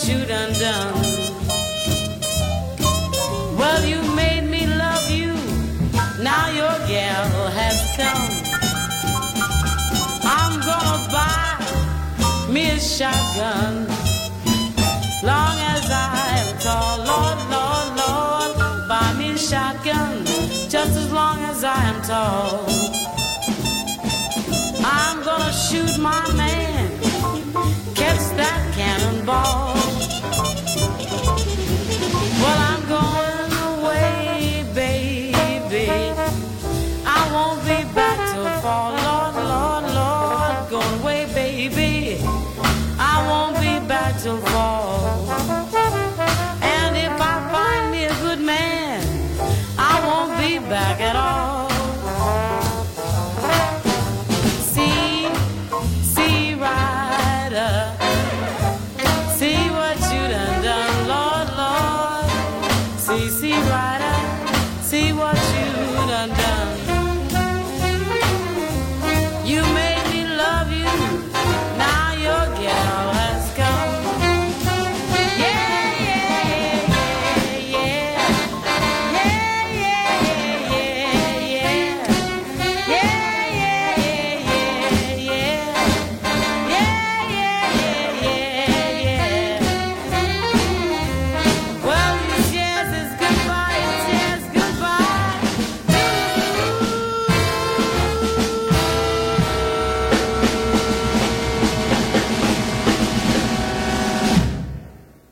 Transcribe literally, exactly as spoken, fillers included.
shoot and done. Well, you made me love you. Now your gal has come. I'm gonna buy me a shotgun. Long as I am tall, Lord, Lord, Lord, buy me a shotgun. Just as long as I am tall. I'm gonna shoot my man, catch that cannonball. Well, I'm going away, baby. I won't be back till fall, Lord, Lord, Lord. Going away, baby. I won't be back till fall.